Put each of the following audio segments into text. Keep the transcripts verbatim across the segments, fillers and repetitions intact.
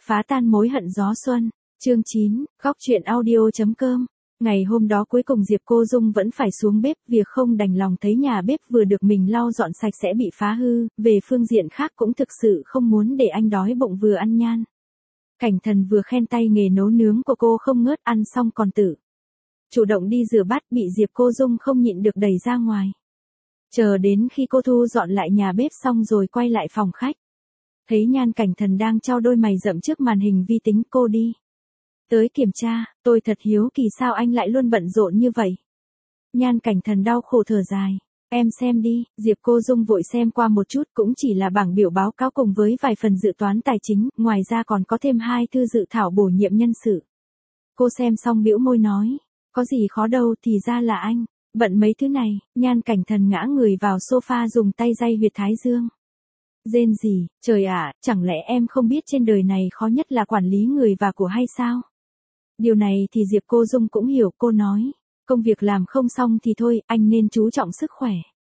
Phá tan mối hận gió xuân, chương chín, góc truyện audio chấm com. Ngày hôm đó cuối cùng Diệp Cô Dung vẫn phải xuống bếp, việc không đành lòng thấy nhà bếp vừa được mình lau dọn sạch sẽ bị phá hư, về phương diện khác cũng thực sự không muốn để anh đói bụng vừa ăn nhan. Cảnh Thần vừa khen tay nghề nấu nướng của cô không ngớt, ăn xong còn tự chủ động đi rửa bát, bị Diệp Cô Dung không nhịn được đẩy ra ngoài. Chờ đến khi cô thu dọn lại nhà bếp xong rồi quay lại phòng khách. Thấy Nhan Cảnh Thần đang trao đôi mày rậm trước màn hình vi tính, cô đi tới kiểm tra, tôi thật hiếu kỳ sao anh lại luôn bận rộn như vậy. Nhan Cảnh Thần đau khổ thở dài, em xem đi. Diệp Cô Dung vội xem qua một chút, cũng chỉ là bảng biểu báo cáo cùng với vài phần dự toán tài chính, ngoài ra còn có thêm hai thư dự thảo bổ nhiệm nhân sự. Cô xem xong bĩu môi nói, có gì khó đâu, thì ra là anh bận mấy thứ này. Nhan Cảnh Thần ngã người vào sofa dùng tay day huyệt thái dương. Rên gì, trời ạ, chẳng lẽ em không biết trên đời này khó nhất là quản lý người và của hay sao? Điều này thì Diệp Cô Dung cũng hiểu, cô nói, công việc làm không xong thì thôi, anh nên chú trọng sức khỏe.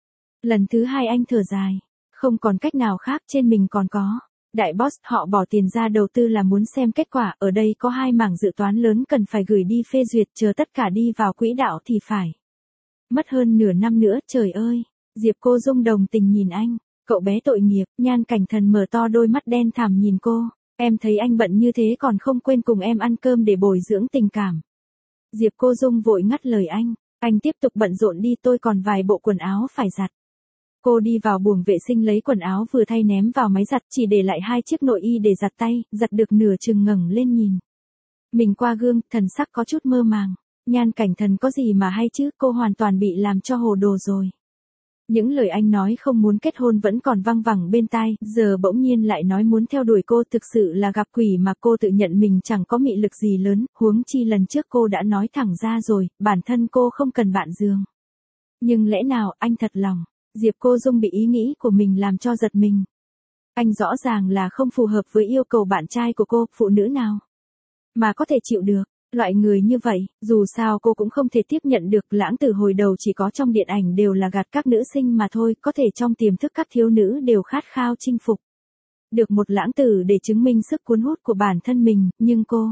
Lần thứ hai anh thở dài, không còn cách nào khác, trên mình còn có đại boss, họ bỏ tiền ra đầu tư là muốn xem kết quả, ở đây có hai mảng dự toán lớn cần phải gửi đi phê duyệt, chờ tất cả đi vào quỹ đạo thì phải mất hơn nửa năm nữa, trời ơi. Diệp Cô Dung đồng tình nhìn anh, cậu bé tội nghiệp. Nhan Cảnh Thần mở to đôi mắt đen thẳm nhìn cô, em thấy anh bận như thế còn không quên cùng em ăn cơm để bồi dưỡng tình cảm. Diệp Cô Dung vội ngắt lời anh, anh tiếp tục bận rộn đi, tôi còn vài bộ quần áo phải giặt. Cô đi vào buồng vệ sinh lấy quần áo vừa thay ném vào máy giặt, chỉ để lại hai chiếc nội y để giặt tay, giặt được nửa chừng ngẩng lên nhìn mình qua gương, thần sắc có chút mơ màng. Nhan Cảnh Thần có gì mà hay chứ, cô hoàn toàn bị làm cho hồ đồ rồi. Những lời anh nói không muốn kết hôn vẫn còn văng vẳng bên tai, giờ bỗng nhiên lại nói muốn theo đuổi cô, thực sự là gặp quỷ mà. Cô tự nhận mình chẳng có mị lực gì lớn, huống chi lần trước cô đã nói thẳng ra rồi, bản thân cô không cần bạn giường. Nhưng lẽ nào anh thật lòng? Diệp Cô Dung bị ý nghĩ của mình làm cho giật mình. Anh rõ ràng là không phù hợp với yêu cầu bạn trai của cô, phụ nữ nào mà có thể chịu được loại người như vậy. Dù sao cô cũng không thể tiếp nhận được, lãng tử hồi đầu chỉ có trong điện ảnh đều là gạt các nữ sinh mà thôi, có thể trong tiềm thức các thiếu nữ đều khát khao chinh phục được một lãng tử để chứng minh sức cuốn hút của bản thân mình, nhưng cô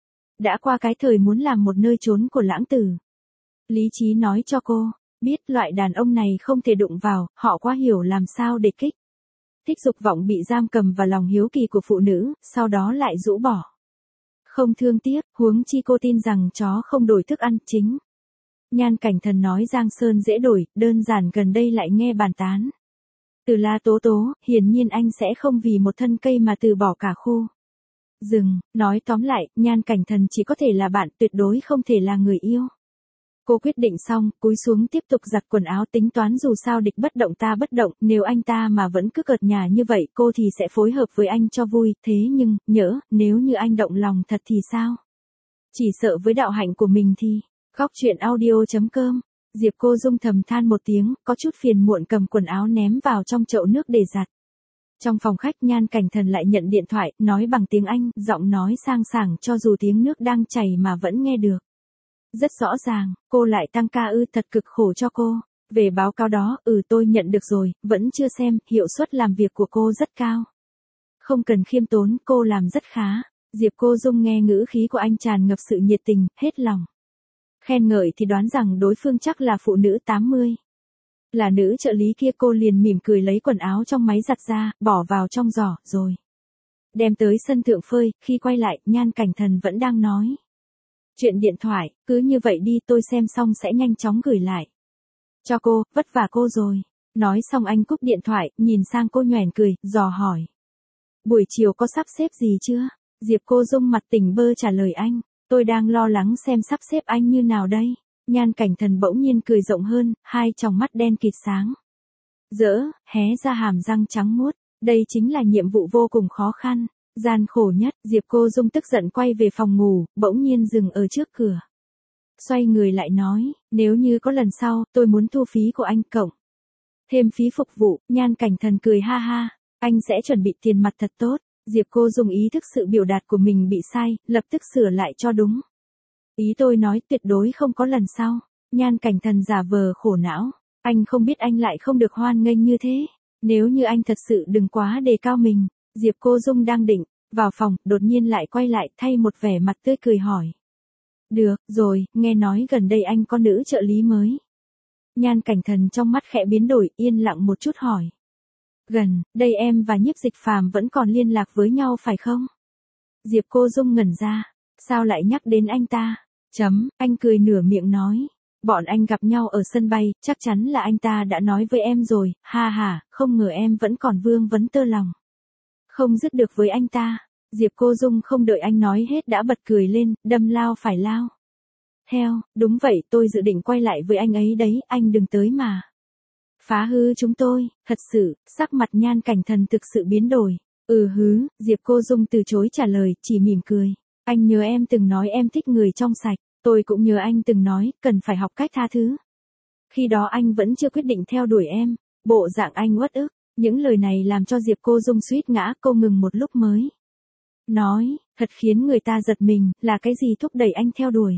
đã qua cái thời muốn làm một nơi trốn của lãng tử. Lý trí nói cho cô biết loại đàn ông này không thể đụng vào, họ quá hiểu làm sao để kích thích dục vọng bị giam cầm và lòng hiếu kỳ của phụ nữ, sau đó lại rũ bỏ. Không thương tiếc, huống chi cô tin rằng chó không đổi thức ăn, chính Nhan Cảnh Thần nói Giang Sơn dễ đổi, đơn giản gần đây lại nghe bàn tán từ La Tố Tố, hiển nhiên anh sẽ không vì một thân cây mà từ bỏ cả khu rừng. Nói tóm lại, Nhan Cảnh Thần chỉ có thể là bạn, tuyệt đối không thể là người yêu. Cô quyết định xong, cúi xuống tiếp tục giặt quần áo, tính toán dù sao địch bất động ta bất động, nếu anh ta mà vẫn cứ cợt nhả như vậy, cô thì sẽ phối hợp với anh cho vui, thế nhưng, nhỡ, nếu như anh động lòng thật thì sao? Chỉ sợ với đạo hạnh của mình thì, góc truyện audio chấm com. Diệp Cô Dung thầm than một tiếng, có chút phiền muộn cầm quần áo ném vào trong chậu nước để giặt. Trong phòng khách, Nhan Cảnh Thần lại nhận điện thoại, nói bằng tiếng Anh, giọng nói sang sảng cho dù tiếng nước đang chảy mà vẫn nghe được. Rất rõ ràng, cô lại tăng ca ư, thật cực khổ cho cô. Về báo cáo đó, ừ tôi nhận được rồi, vẫn chưa xem, hiệu suất làm việc của cô rất cao. Không cần khiêm tốn, cô làm rất khá. Diệp Cô Dung nghe ngữ khí của anh tràn ngập sự nhiệt tình, hết lòng khen ngợi thì đoán rằng đối phương chắc là phụ nữ tám mươi. Là nữ trợ lý kia. Cô liền mỉm cười lấy quần áo trong máy giặt ra, bỏ vào trong giỏ, rồi đem tới sân thượng phơi. Khi quay lại, Nhan Cảnh Thần vẫn đang nói chuyện điện thoại, cứ như vậy đi, tôi xem xong sẽ nhanh chóng gửi lại cho cô, vất vả cô rồi. Nói xong anh cúp điện thoại, nhìn sang cô nhoẻn cười, dò hỏi, buổi chiều có sắp xếp gì chưa? Diệp Cô Dung mặt tỉnh bơ trả lời anh, tôi đang lo lắng xem sắp xếp anh như nào đây. Nhan Cảnh Thần bỗng nhiên cười rộng hơn, hai tròng mắt đen kịt sáng rỡ, hé ra hàm răng trắng muốt. Đây chính là nhiệm vụ vô cùng khó khăn, gian khổ nhất. Diệp Cô Dung tức giận quay về phòng ngủ, bỗng nhiên dừng ở trước cửa. Xoay người lại nói, nếu như có lần sau, tôi muốn thu phí của anh cộng thêm phí phục vụ. Nhan Cảnh Thần cười ha ha, anh sẽ chuẩn bị tiền mặt thật tốt. Diệp Cô Dung ý thức sự biểu đạt của mình bị sai, lập tức sửa lại cho đúng. Ý tôi nói tuyệt đối không có lần sau. Nhan Cảnh Thần giả vờ khổ não, anh không biết anh lại không được hoan nghênh như thế. Nếu như anh thật sự đừng quá đề cao mình. Diệp Cô Dung đang định Vào phòng, đột nhiên lại quay lại thay một vẻ mặt tươi cười hỏi. Được, rồi, nghe nói gần đây anh có nữ trợ lý mới. Nhan Cảnh Thần trong mắt khẽ biến đổi, yên lặng một chút hỏi. Gần, đây em và Nhiếp Dịch Phàm vẫn còn liên lạc với nhau phải không? Diệp Cô Dung ngẩn ra, sao lại nhắc đến anh ta? Chấm, anh cười nửa miệng nói. Bọn anh gặp nhau ở sân bay, chắc chắn là anh ta đã nói với em rồi, ha ha, không ngờ em vẫn còn vương vấn tơ lòng. Không dứt được với anh ta. Diệp Cô Dung không đợi anh nói hết đã bật cười lên, đâm lao phải lao. Heo, đúng vậy, tôi dự định quay lại với anh ấy đấy, anh đừng tới mà. Phá hư chúng tôi, thật sự, sắc mặt Nhan Cảnh Thần thực sự biến đổi. Ừ hứ, Diệp Cô Dung từ chối trả lời, chỉ mỉm cười. Anh nhớ em từng nói em thích người trong sạch, tôi cũng nhớ anh từng nói, cần phải học cách tha thứ. Khi đó anh vẫn chưa quyết định theo đuổi em, bộ dạng anh uất ức, những lời này làm cho Diệp Cô Dung suýt ngã, cô ngừng một lúc mới. Nói, thật khiến người ta giật mình, là cái gì thúc đẩy anh theo đuổi?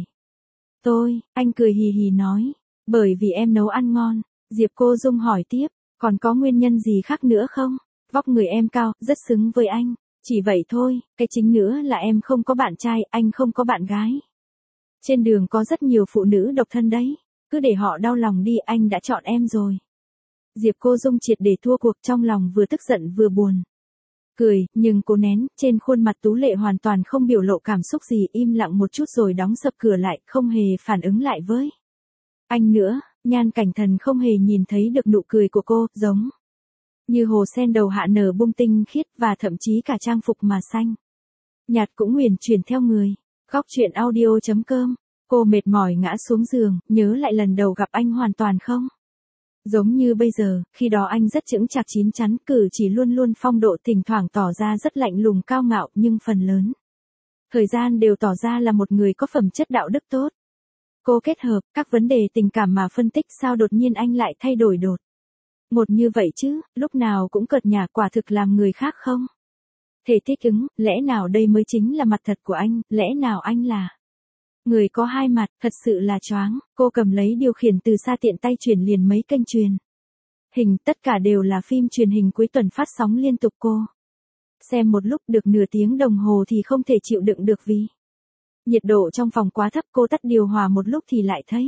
Tôi, anh cười hì hì nói, bởi vì em nấu ăn ngon. Diệp Cô Dung hỏi tiếp, còn có nguyên nhân gì khác nữa không? Vóc người em cao, rất xứng với anh. Chỉ vậy thôi, cái chính nữa là em không có bạn trai, anh không có bạn gái. Trên đường có rất nhiều phụ nữ độc thân đấy. Cứ để họ đau lòng đi, anh đã chọn em rồi. Diệp Cô Dung triệt để thua cuộc, trong lòng vừa tức giận vừa buồn. Cười, nhưng cô nén, trên khuôn mặt tú lệ hoàn toàn không biểu lộ cảm xúc gì, im lặng một chút rồi đóng sập cửa lại, không hề phản ứng lại với anh nữa. Nhan Cảnh Thần không hề nhìn thấy được nụ cười của cô, giống như hồ sen đầu hạ nở bung tinh khiết, và thậm chí cả trang phục mà xanh nhạt cũng huyền chuyển theo người. Góc truyện audio chấm com. Cô mệt mỏi ngã xuống giường, nhớ lại lần đầu gặp anh hoàn toàn không giống như bây giờ, khi đó anh rất chững chạc chín chắn, cử chỉ luôn luôn phong độ, thỉnh thoảng tỏ ra rất lạnh lùng cao ngạo, nhưng phần lớn thời gian đều tỏ ra là một người có phẩm chất đạo đức tốt. Cô kết hợp các vấn đề tình cảm mà phân tích sao đột nhiên anh lại thay đổi đột một như vậy chứ, lúc nào cũng cợt nhả, quả thực làm người khác không thể thích ứng. Lẽ nào đây mới chính là mặt thật của anh, lẽ nào anh là người có hai mặt, thật sự là choáng. Cô cầm lấy điều khiển từ xa, tiện tay chuyển liền mấy kênh truyền hình, tất cả đều là phim truyền hình cuối tuần phát sóng liên tục. Cô xem một lúc được nửa tiếng đồng hồ thì không thể chịu đựng được vì nhiệt độ trong phòng quá thấp. Cô tắt điều hòa một lúc thì lại thấy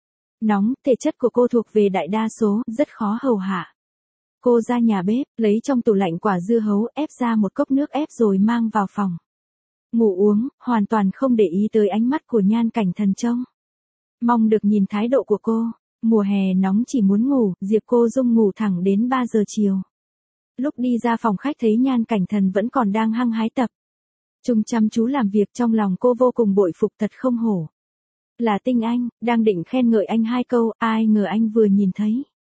nóng, thể chất của cô thuộc về đại đa số, rất khó hầu hạ. Cô ra nhà bếp, lấy trong tủ lạnh quả dưa hấu, ép ra một cốc nước ép rồi mang vào phòng ngủ uống, hoàn toàn không để ý tới ánh mắt của Nhan Cảnh Thần trông mong được nhìn thái độ của cô. Mùa hè nóng chỉ muốn ngủ, Diệp Cô Dung ngủ thẳng đến ba giờ chiều. Lúc đi ra phòng khách thấy Nhan Cảnh Thần vẫn còn đang hăng hái tập trung chăm chú làm việc, trong lòng cô vô cùng bội phục, thật không hổ là tinh anh. Đang định khen ngợi anh hai câu, ai ngờ anh vừa nhìn thấy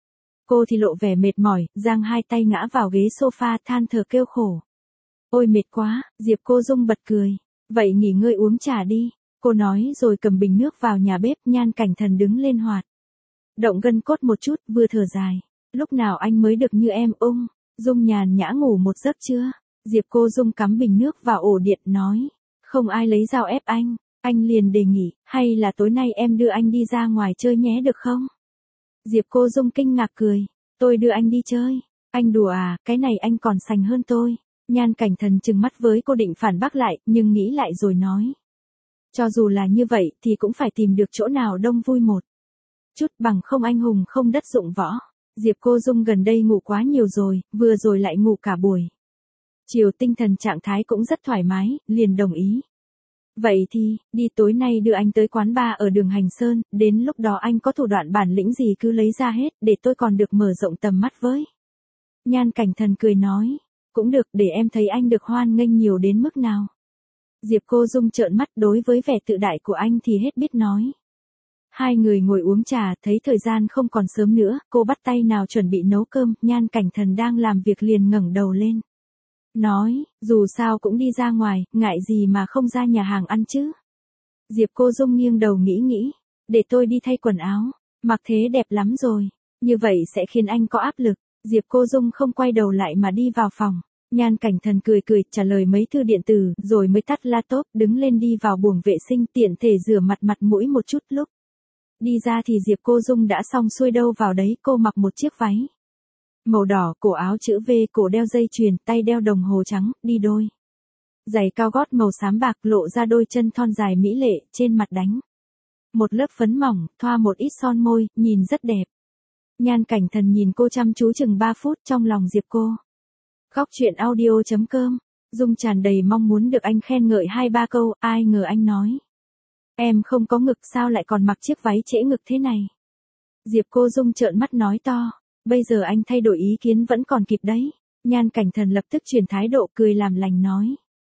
cô thì lộ vẻ mệt mỏi, giang hai tay ngã vào ghế sofa, than thở kêu khổ. Ôi mệt quá. Diệp Cô Dung bật cười. Vậy nghỉ ngơi uống trà đi. Cô nói rồi cầm bình nước vào nhà bếp. Nhan Cảnh Thần đứng lên hoạt động gân cốt một chút, vừa thở dài. Lúc nào anh mới được như em, ung dung nhàn nhã ngủ một giấc chưa? Diệp Cô Dung cắm bình nước vào ổ điện, nói. Không ai lấy dao ép anh. Anh liền đề nghị, hay là tối nay em đưa anh đi ra ngoài chơi nhé được không? Diệp Cô Dung kinh ngạc cười. Tôi đưa anh đi chơi? Anh đùa à, cái này anh còn sành hơn tôi. Nhan Cảnh Thần trừng mắt với cô, định phản bác lại, nhưng nghĩ lại rồi nói. Cho dù là như vậy, thì cũng phải tìm được chỗ nào đông vui một chút, bằng không anh hùng không đất dụng võ. Diệp Cô Dung gần đây ngủ quá nhiều rồi, vừa rồi lại ngủ cả buổi chiều, tinh thần trạng thái cũng rất thoải mái, liền đồng ý. Vậy thì, đi tối nay đưa anh tới quán bar ở đường Hành Sơn, đến lúc đó anh có thủ đoạn bản lĩnh gì cứ lấy ra hết, để tôi còn được mở rộng tầm mắt với. Nhan Cảnh Thần cười nói. Cũng được, để em thấy anh được hoan nghênh nhiều đến mức nào. Diệp Cô Dung trợn mắt, đối với vẻ tự đại của anh thì hết biết nói. Hai người ngồi uống trà, thấy thời gian không còn sớm nữa, cô bắt tay nào chuẩn bị nấu cơm. Nhan Cảnh Thần đang làm việc liền ngẩng đầu lên. Nói, dù sao cũng đi ra ngoài, ngại gì mà không ra nhà hàng ăn chứ. Diệp Cô Dung nghiêng đầu nghĩ nghĩ. Để tôi đi thay quần áo. Mặc thế đẹp lắm rồi. Như vậy sẽ khiến anh có áp lực. Diệp Cô Dung không quay đầu lại mà đi vào phòng. Nhan Cảnh Thần cười cười, trả lời mấy thư điện tử, rồi mới tắt laptop, đứng lên đi vào buồng vệ sinh, tiện thể rửa mặt mặt mũi một chút. Lúc đi ra thì Diệp Cô Dung đã xong xuôi đâu vào đấy. Cô mặc một chiếc váy màu đỏ, cổ áo chữ V, cổ đeo dây chuyền, tay đeo đồng hồ trắng, đi đôi Giày cao gót màu xám bạc lộ ra đôi chân thon dài mỹ lệ, trên mặt đánh một lớp phấn mỏng, thoa một ít son môi, nhìn rất đẹp. Nhan Cảnh Thần nhìn cô chăm chú chừng ba phút, trong lòng Diệp Cô. Góc chuyện audio chấm com, Dung tràn đầy mong muốn được anh khen ngợi hai ba câu, ai ngờ anh nói. Em không có ngực sao lại còn mặc chiếc váy trễ ngực thế này. Diệp Cô Dung trợn mắt nói to, bây giờ anh thay đổi ý kiến vẫn còn kịp đấy. Nhan Cảnh Thần lập tức chuyển thái độ cười làm lành nói.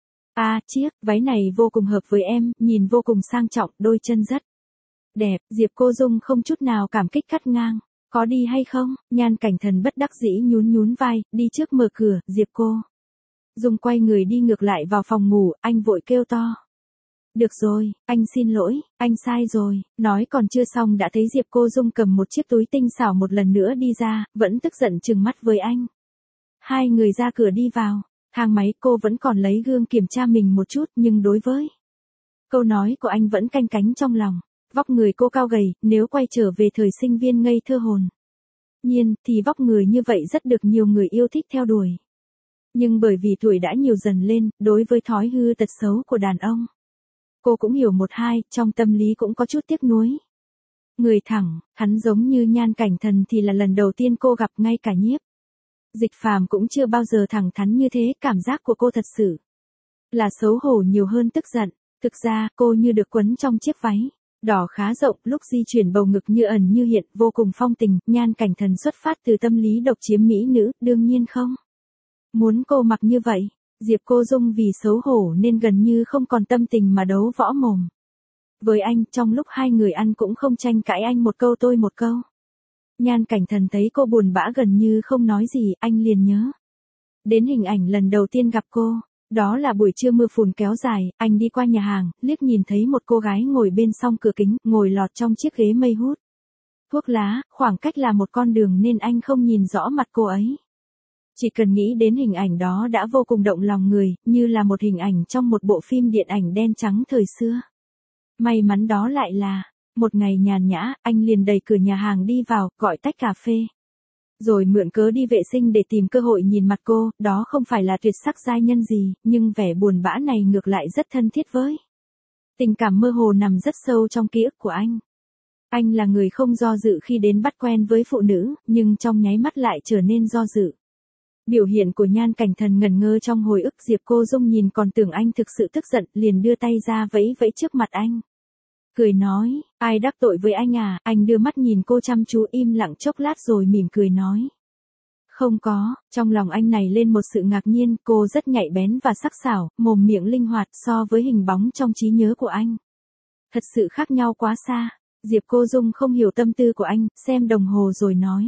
À, chiếc váy này vô cùng hợp với em, nhìn vô cùng sang trọng, đôi chân rất đẹp. Diệp Cô Dung không chút nào cảm kích cắt ngang. Có đi hay không? Nhan Cảnh Thần bất đắc dĩ nhún nhún vai, đi trước mở cửa. Diệp Cô Dung quay người đi ngược lại vào phòng ngủ, anh vội kêu to. Được rồi, anh xin lỗi, anh sai rồi. Nói còn chưa xong đã thấy Diệp Cô Dung cầm một chiếc túi tinh xảo một lần nữa đi ra, vẫn tức giận trừng mắt với anh. Hai người ra cửa đi vào. Thang máy cô vẫn còn lấy gương kiểm tra mình một chút, nhưng đối với câu nói của anh vẫn canh cánh trong lòng. Vóc người cô cao gầy, nếu quay trở về thời sinh viên ngây thơ hồn nhiên, thì vóc người như vậy rất được nhiều người yêu thích theo đuổi. Nhưng bởi vì tuổi đã nhiều dần lên, đối với thói hư tật xấu của đàn ông, cô cũng hiểu một hai, trong tâm lý cũng có chút tiếc nuối. Người thẳng, hắn giống như Nhan Cảnh Thần thì là lần đầu tiên cô gặp, ngay cả Nhiếp Dịch Phàm cũng chưa bao giờ thẳng thắn như thế, cảm giác của cô thật sự là xấu hổ nhiều hơn tức giận. Thực ra, cô như được quấn trong chiếc váy đỏ khá rộng, lúc di chuyển bầu ngực như ẩn như hiện, vô cùng phong tình. Nhan Cảnh Thần xuất phát từ tâm lý độc chiếm mỹ nữ, đương nhiên không muốn cô mặc như vậy. Diệp Cô Dung vì xấu hổ nên gần như không còn tâm tình mà đấu võ mồm với anh, trong lúc hai người ăn cũng không tranh cãi, anh một câu tôi một câu. Nhan Cảnh Thần thấy cô buồn bã gần như không nói gì, anh liền nhớ đến hình ảnh lần đầu tiên gặp cô. Đó là buổi trưa mưa phùn kéo dài, anh đi qua nhà hàng, liếc nhìn thấy một cô gái ngồi bên song cửa kính, ngồi lọt trong chiếc ghế mây hút thuốc lá, khoảng cách là một con đường nên anh không nhìn rõ mặt cô ấy. Chỉ cần nghĩ đến hình ảnh đó đã vô cùng động lòng người, như là một hình ảnh trong một bộ phim điện ảnh đen trắng thời xưa. May mắn đó lại là một ngày nhàn nhã, anh liền đẩy cửa nhà hàng đi vào, gọi tách cà phê. Rồi mượn cớ đi vệ sinh để tìm cơ hội nhìn mặt cô, đó không phải là tuyệt sắc giai nhân gì, nhưng vẻ buồn bã này ngược lại rất thân thiết với tình cảm mơ hồ nằm rất sâu trong ký ức của anh. Anh là người không do dự khi đến bắt quen với phụ nữ, nhưng trong nháy mắt lại trở nên do dự. Biểu hiện của Nhan Cảnh Thần ngẩn ngơ trong hồi ức. Diệp Cô Dung nhìn còn tưởng anh thực sự tức giận, liền đưa tay ra vẫy vẫy trước mặt anh. Cười nói, ai đắc tội với anh à? Anh đưa mắt nhìn cô chăm chú, im lặng chốc lát rồi mỉm cười nói. Không có. Trong lòng anh này lên một sự ngạc nhiên, cô rất nhạy bén và sắc sảo, mồm miệng linh hoạt, so với hình bóng trong trí nhớ của anh. Thật sự khác nhau quá xa. Diệp Cô Dung không hiểu tâm tư của anh, xem đồng hồ rồi nói.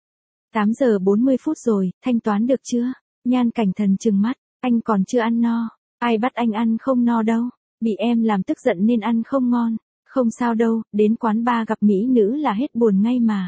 tám giờ bốn mươi phút rồi, thanh toán được chưa? Nhan Cảnh Thần trừng mắt, anh còn chưa ăn no. Ai bắt anh ăn không no đâu, bị em làm tức giận nên ăn không ngon. Không sao đâu, đến quán bar gặp mỹ nữ là hết buồn ngay mà.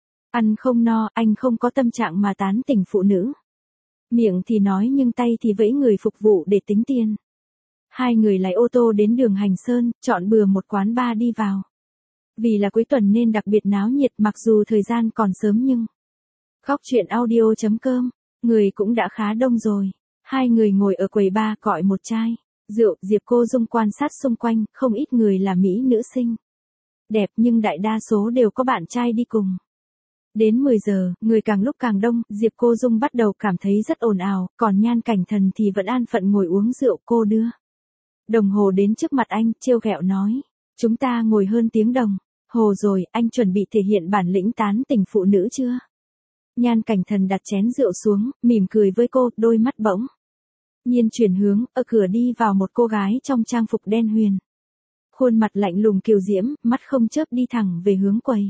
Ăn không no, anh không có tâm trạng mà tán tỉnh phụ nữ. Miệng thì nói nhưng tay thì vẫy người phục vụ để tính tiền. Hai người lái ô tô đến đường Hành Sơn, chọn bừa một quán bar đi vào. Vì là cuối tuần nên đặc biệt náo nhiệt, mặc dù thời gian còn sớm nhưng Góc chuyện audio chấm com, người cũng đã khá đông rồi. Hai người ngồi ở quầy bar gọi một chai rượu. Diệp Cô Dung quan sát xung quanh, không ít người là mỹ nữ xinh đẹp nhưng đại đa số đều có bạn trai đi cùng. Đến mười giờ, người càng lúc càng đông, Diệp Cô Dung bắt đầu cảm thấy rất ồn ào, còn Nhan Cảnh Thần thì vẫn an phận ngồi uống rượu. Cô đưa đồng hồ đến trước mặt anh, trêu ghẹo nói, chúng ta ngồi hơn tiếng đồng hồ rồi, anh chuẩn bị thể hiện bản lĩnh tán tỉnh phụ nữ chưa? Nhan Cảnh Thần đặt chén rượu xuống, mỉm cười với cô, đôi mắt bỗng nhiên chuyển hướng, ở cửa đi vào một cô gái trong trang phục đen huyền. Khuôn mặt lạnh lùng kiều diễm, mắt không chớp đi thẳng về hướng quầy.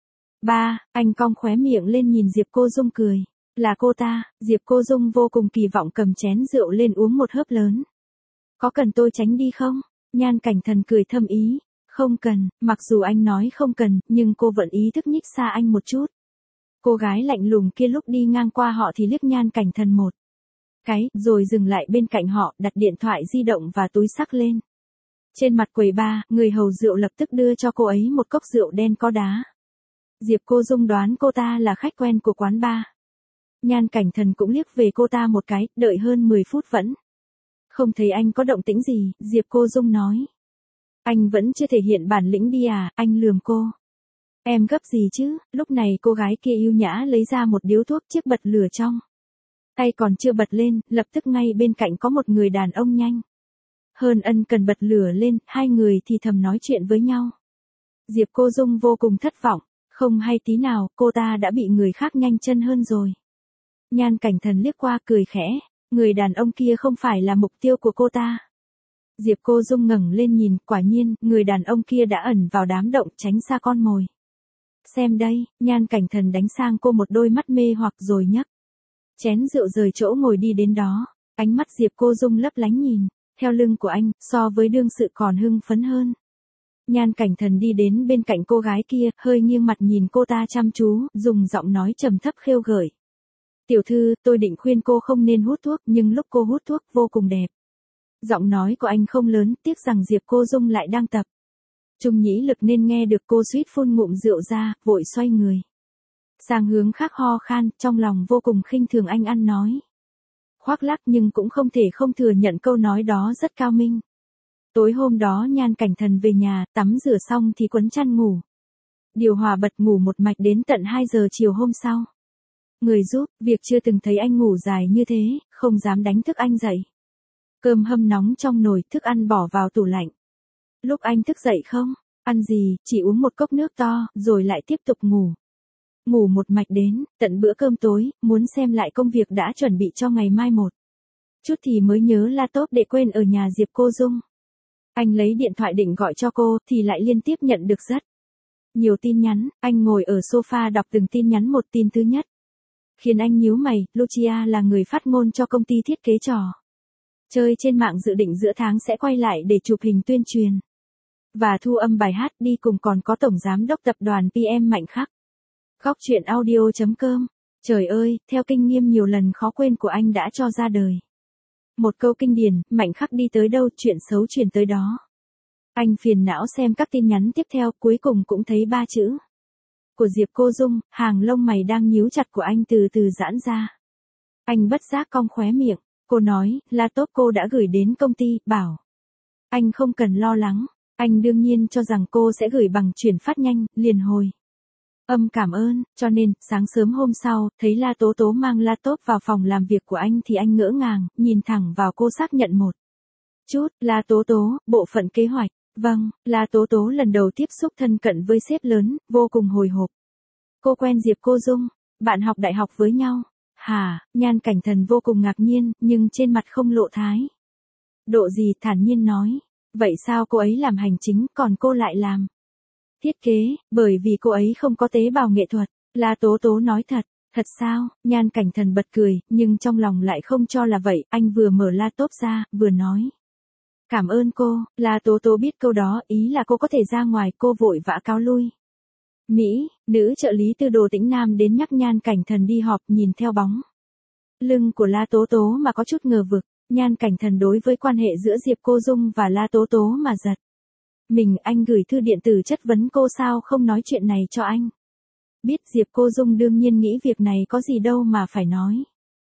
Ba, anh cong khóe miệng lên nhìn Diệp Cô Dung cười. Là cô ta. Diệp Cô Dung vô cùng kỳ vọng cầm chén rượu lên uống một hớp lớn. Có cần tôi tránh đi không? Nhan Cảnh Thần cười thâm ý. Không cần, mặc dù anh nói không cần, nhưng cô vẫn ý thức nhích xa anh một chút. Cô gái lạnh lùng kia lúc đi ngang qua họ thì liếc Nhan Cảnh Thần một cái, rồi dừng lại bên cạnh họ, đặt điện thoại di động và túi xách lên. Trên mặt quầy bar, người hầu rượu lập tức đưa cho cô ấy một cốc rượu đen có đá. Diệp Cô Dung đoán cô ta là khách quen của quán bar. Nhan Cảnh Thần cũng liếc về cô ta một cái, đợi hơn mười phút vẫn Không thấy anh có động tĩnh gì, Diệp Cô Dung nói. Anh vẫn chưa thể hiện bản lĩnh đi à, anh lườm cô. Em gấp gì chứ, lúc này cô gái kia yêu nhã lấy ra một điếu thuốc chiếc bật lửa trong. Tay còn chưa bật lên, lập tức ngay bên cạnh có một người đàn ông nhanh hơn ân cần bật lửa lên, hai người thì thầm nói chuyện với nhau. Diệp Cô Dung vô cùng thất vọng, không hay tí nào, cô ta đã bị người khác nhanh chân hơn rồi. Nhan Cảnh Thần liếc qua cười khẽ, người đàn ông kia không phải là mục tiêu của cô ta. Diệp Cô Dung ngẩng lên nhìn, quả nhiên, người đàn ông kia đã ẩn vào đám động tránh xa con mồi. Xem đây, Nhan Cảnh Thần đánh sang cô một đôi mắt mê hoặc rồi nhấc chén rượu rời chỗ ngồi đi đến đó, ánh mắt Diệp Cô Dung lấp lánh nhìn theo lưng của anh, so với đương sự còn hưng phấn hơn. Nhan Cảnh Thần đi đến bên cạnh cô gái kia, hơi nghiêng mặt nhìn cô ta chăm chú, dùng giọng nói trầm thấp khêu gợi. Tiểu thư, tôi định khuyên cô không nên hút thuốc, nhưng lúc cô hút thuốc vô cùng đẹp. Giọng nói của anh không lớn, tiếc rằng Diệp Cô Dung lại đang tập trung nhĩ lực nên nghe được, cô suýt phun ngụm rượu ra, vội xoay người sang hướng khác ho khan, trong lòng vô cùng khinh thường anh ăn nói khoác lác, nhưng cũng không thể không thừa nhận câu nói đó rất cao minh. Tối hôm đó Nhan Cảnh Thần về nhà, tắm rửa xong thì quấn chăn ngủ. Điều hòa bật ngủ một mạch đến tận hai giờ chiều hôm sau. Người giúp, việc chưa từng thấy anh ngủ dài như thế, không dám đánh thức anh dậy. Cơm hâm nóng trong nồi, thức ăn bỏ vào tủ lạnh. Lúc anh thức dậy không, ăn gì, chỉ uống một cốc nước to, rồi lại tiếp tục ngủ. Ngủ một mạch đến, tận bữa cơm tối, muốn xem lại công việc đã chuẩn bị cho ngày mai một chút thì mới nhớ laptop để quên ở nhà Diệp Cô Dung. Anh lấy điện thoại định gọi cho cô, thì lại liên tiếp nhận được rất nhiều tin nhắn, anh ngồi ở sofa đọc từng tin nhắn một. Tin thứ nhất khiến anh nhíu mày, Lucia là người phát ngôn cho công ty thiết kế trò chơi trên mạng, dự định giữa tháng sẽ quay lại để chụp hình tuyên truyền và thu âm bài hát, đi cùng còn có tổng giám đốc tập đoàn pê em Mạnh Khắc. Góc truyện audio chấm com. Trời ơi, theo kinh nghiệm nhiều lần khó quên của anh đã cho ra đời một câu kinh điển, Mạnh Khắc đi tới đâu, chuyện xấu truyền tới đó. Anh phiền não xem các tin nhắn tiếp theo, cuối cùng cũng thấy ba chữ của Diệp Cô Dung, hàng lông mày đang nhíu chặt của anh từ từ giãn ra. Anh bất giác cong khóe miệng, cô nói, laptop cô đã gửi đến công ty, bảo anh không cần lo lắng. Anh đương nhiên cho rằng cô sẽ gửi bằng chuyển phát nhanh, liền hồi âm cảm ơn, cho nên, sáng sớm hôm sau, thấy La Tố Tố mang laptop vào phòng làm việc của anh thì anh ngỡ ngàng, nhìn thẳng vào cô xác nhận một chút. La Tố Tố, bộ phận kế hoạch. Vâng, La Tố Tố lần đầu tiếp xúc thân cận với sếp lớn, vô cùng hồi hộp. Cô quen Diệp Cô Dung, bạn học đại học với nhau. Hả, Nhan Cảnh Thần vô cùng ngạc nhiên, nhưng trên mặt không lộ thái độ gì, thản nhiên nói. Vậy sao cô ấy làm hành chính, còn cô lại làm thiết kế, bởi vì cô ấy không có tế bào nghệ thuật. La Tố Tố nói thật. Thật sao, Nhan Cảnh Thần bật cười, nhưng trong lòng lại không cho là vậy, anh vừa mở laptop ra, vừa nói. Cảm ơn cô. La Tố Tố biết câu đó, ý là cô có thể ra ngoài, cô vội vã cáo lui. Mỹ, nữ trợ lý từ Đồ Tĩnh Nam đến nhắc Nhan Cảnh Thần đi họp, nhìn theo bóng lưng của La Tố Tố mà có chút ngờ vực. Nhan Cảnh Thần đối với quan hệ giữa Diệp Cô Dung và La Tố Tố mà giật mình, anh gửi thư điện tử chất vấn cô sao không nói chuyện này cho anh. Biết Diệp Cô Dung đương nhiên nghĩ việc này có gì đâu mà phải nói.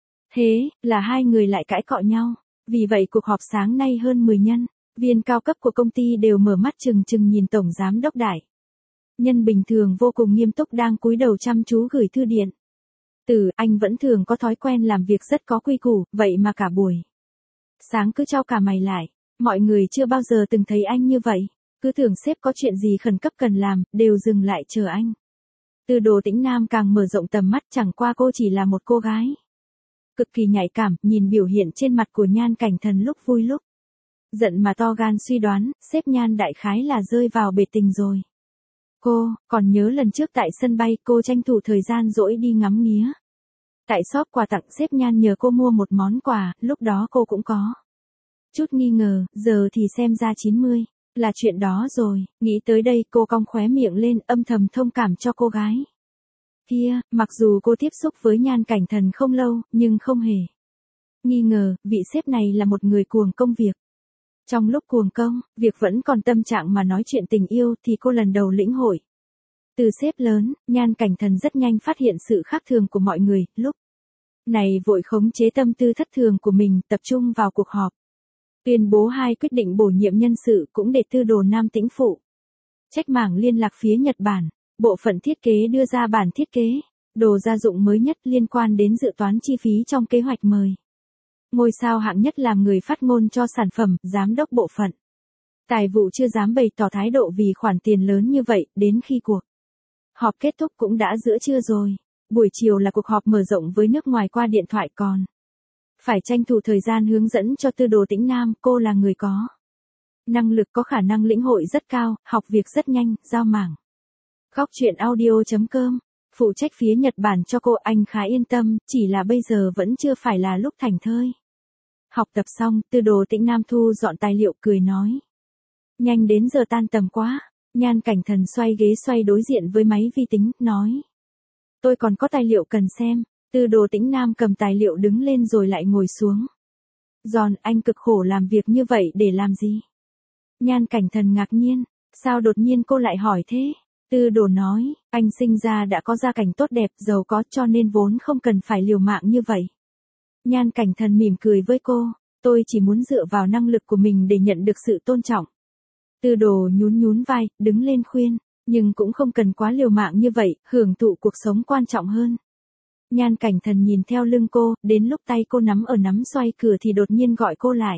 Thế, là hai người lại cãi cọ nhau. Vì vậy cuộc họp sáng nay hơn mười nhân viên cao cấp của công ty đều mở mắt trừng trừng nhìn tổng giám đốc đại nhân bình thường vô cùng nghiêm túc đang cúi đầu chăm chú gửi thư điện tử. Anh vẫn thường có thói quen làm việc rất có quy củ, vậy mà cả buổi sáng cứ chau cả mày lại. Mọi người chưa bao giờ từng thấy anh như vậy, cứ tưởng sếp có chuyện gì khẩn cấp cần làm, đều dừng lại chờ anh. Từ Đồ Tĩnh Nam càng mở rộng tầm mắt, chẳng qua cô chỉ là một cô gái cực kỳ nhạy cảm, nhìn biểu hiện trên mặt của Nhan Cảnh Thần lúc vui lúc giận mà to gan suy đoán, sếp Nhan đại khái là rơi vào bể tình rồi. Cô, còn nhớ lần trước tại sân bay, cô tranh thủ thời gian rỗi đi ngắm nghía tại shop quà tặng, sếp Nhan nhờ cô mua một món quà, lúc đó cô cũng có chút nghi ngờ, giờ thì xem ra chín mươi là chuyện đó rồi. Nghĩ tới đây, cô cong khóe miệng lên, âm thầm thông cảm cho cô gái kia. Mặc dù cô tiếp xúc với Nhan Cảnh Thần không lâu, nhưng không hề nghi ngờ, vị sếp này là một người cuồng công việc. Trong lúc cuồng công, việc vẫn còn tâm trạng mà nói chuyện tình yêu thì cô lần đầu lĩnh hội từ sếp lớn. Nhan Cảnh Thần rất nhanh phát hiện sự khác thường của mọi người, lúc này vội khống chế tâm tư thất thường của mình, tập trung vào cuộc họp. Tuyên bố hai quyết định bổ nhiệm nhân sự cũng để Tư Đồ Nam Tĩnh phụ trách mảng liên lạc phía Nhật Bản. Bộ phận thiết kế đưa ra bản thiết kế, đồ gia dụng mới nhất liên quan đến dự toán chi phí trong kế hoạch mời. Ngôi sao hạng nhất làm người phát ngôn cho sản phẩm, giám đốc bộ phận. Tài vụ chưa dám bày tỏ thái độ vì khoản tiền lớn như vậy, đến khi cuộc họp kết thúc cũng đã giữa trưa rồi. Buổi chiều là cuộc họp mở rộng với nước ngoài qua điện thoại còn. Phải tranh thủ thời gian hướng dẫn cho Tư Đồ Tĩnh Nam, cô là người có năng lực có khả năng lĩnh hội rất cao, học việc rất nhanh, giao mảng. Góc chuyện audio.com, phụ trách phía Nhật Bản cho cô, anh khá yên tâm, chỉ là bây giờ vẫn chưa phải là lúc thảnh thơi. Học tập xong, Tư Đồ Tĩnh Nam thu dọn tài liệu cười nói. Nhanh đến giờ tan tầm quá, Nhan Cảnh Thần xoay ghế xoay đối diện với máy vi tính, nói. Tôi còn có tài liệu cần xem. Tư Đồ Tĩnh Nam cầm tài liệu đứng lên rồi lại ngồi xuống. Giòn, anh cực khổ làm việc như vậy để làm gì? Nhan Cảnh Thần ngạc nhiên, sao đột nhiên cô lại hỏi thế? Tư Đồ nói, anh sinh ra đã có gia cảnh tốt đẹp, giàu có cho nên vốn không cần phải liều mạng như vậy. Nhan Cảnh Thần mỉm cười với cô, tôi chỉ muốn dựa vào năng lực của mình để nhận được sự tôn trọng. Tư Đồ nhún nhún vai, đứng lên khuyên, nhưng cũng không cần quá liều mạng như vậy, hưởng thụ cuộc sống quan trọng hơn. Nhan Cảnh Thần nhìn theo lưng cô, đến lúc tay cô nắm ở nắm xoay cửa thì đột nhiên gọi cô lại.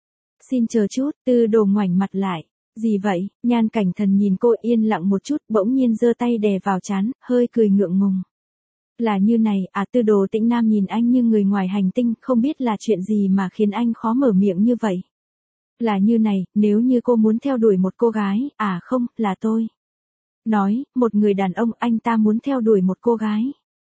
Xin chờ chút, Tư Đồ ngoảnh mặt lại. Gì vậy? Nhan Cảnh Thần nhìn cô yên lặng một chút, bỗng nhiên giơ tay đè vào trán, hơi cười ngượng ngùng. Là như này, à? Tư Đồ Tĩnh Nam nhìn anh như người ngoài hành tinh, không biết là chuyện gì mà khiến anh khó mở miệng như vậy. Là như này, nếu như cô muốn theo đuổi một cô gái, à không, là tôi. Nói, một người đàn ông, anh ta muốn theo đuổi một cô gái.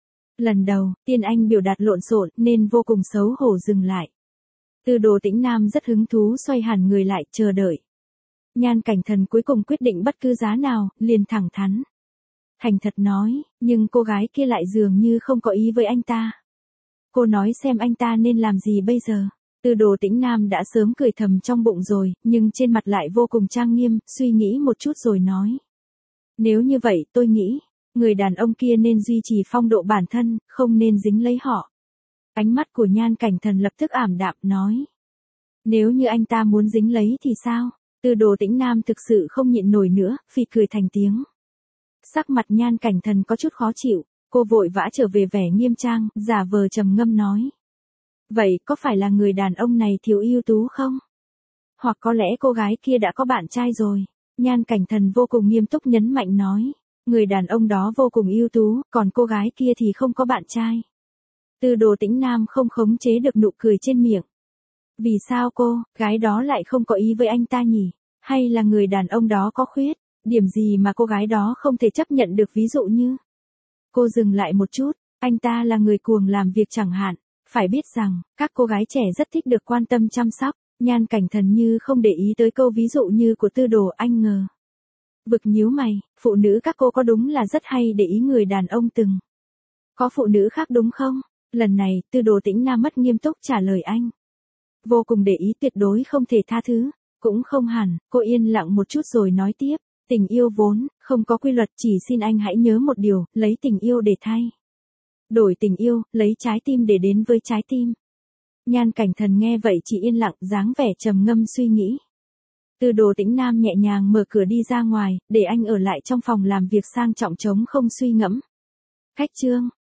Lần đầu, tiên anh biểu đạt lộn xộn nên vô cùng xấu hổ dừng lại. Tư Đồ Tĩnh Nam rất hứng thú xoay hẳn người lại, chờ đợi. Nhan Cảnh Thần cuối cùng quyết định bất cứ giá nào, liền thẳng thắn. Thành thật nói, nhưng cô gái kia lại dường như không có ý với anh ta. Cô nói xem anh ta nên làm gì bây giờ. Tư Đồ Tĩnh Nam đã sớm cười thầm trong bụng rồi, nhưng trên mặt lại vô cùng trang nghiêm, suy nghĩ một chút rồi nói. Nếu như vậy, tôi nghĩ, người đàn ông kia nên duy trì phong độ bản thân, không nên dính lấy họ. Ánh mắt của Nhan Cảnh Thần lập tức ảm đạm, nói. Nếu như anh ta muốn dính lấy thì sao? Tư Đồ Tĩnh Nam thực sự không nhịn nổi nữa, phì cười thành tiếng. Sắc mặt Nhan Cảnh Thần có chút khó chịu, cô vội vã trở về vẻ nghiêm trang, giả vờ trầm ngâm nói. Vậy có phải là người đàn ông này thiếu ưu tú không? Hoặc có lẽ cô gái kia đã có bạn trai rồi? Nhan Cảnh Thần vô cùng nghiêm túc nhấn mạnh nói. Người đàn ông đó vô cùng ưu tú, còn cô gái kia thì không có bạn trai. Tư Đồ Tĩnh Nam không khống chế được nụ cười trên miệng. Vì sao cô, gái đó lại không có ý với anh ta nhỉ? Hay là người đàn ông đó có khuyết? Điểm gì mà cô gái đó không thể chấp nhận được, ví dụ như? Cô dừng lại một chút, anh ta là người cuồng làm việc chẳng hạn. Phải biết rằng, các cô gái trẻ rất thích được quan tâm chăm sóc. Nhan Cảnh Thần như không để ý tới câu ví dụ như của Tư Đồ, anh ngờ. Vực nhíu mày, phụ nữ các cô có đúng là rất hay để ý người đàn ông từng. Có phụ nữ khác đúng không? Lần này, Tư Đồ Tĩnh Nam mất nghiêm túc trả lời anh. Vô cùng để ý, tuyệt đối không thể tha thứ. Cũng không hẳn, cô yên lặng một chút rồi nói tiếp. Tình yêu vốn, không có quy luật, chỉ xin anh hãy nhớ một điều, lấy tình yêu để thay. Đổi tình yêu, lấy trái tim để đến với trái tim. Nhan Cảnh Thần nghe vậy chỉ yên lặng, dáng vẻ trầm ngâm suy nghĩ. Tư Đồ Tĩnh Nam nhẹ nhàng mở cửa đi ra ngoài, để anh ở lại trong phòng làm việc sang trọng trống không suy ngẫm. Khách chương.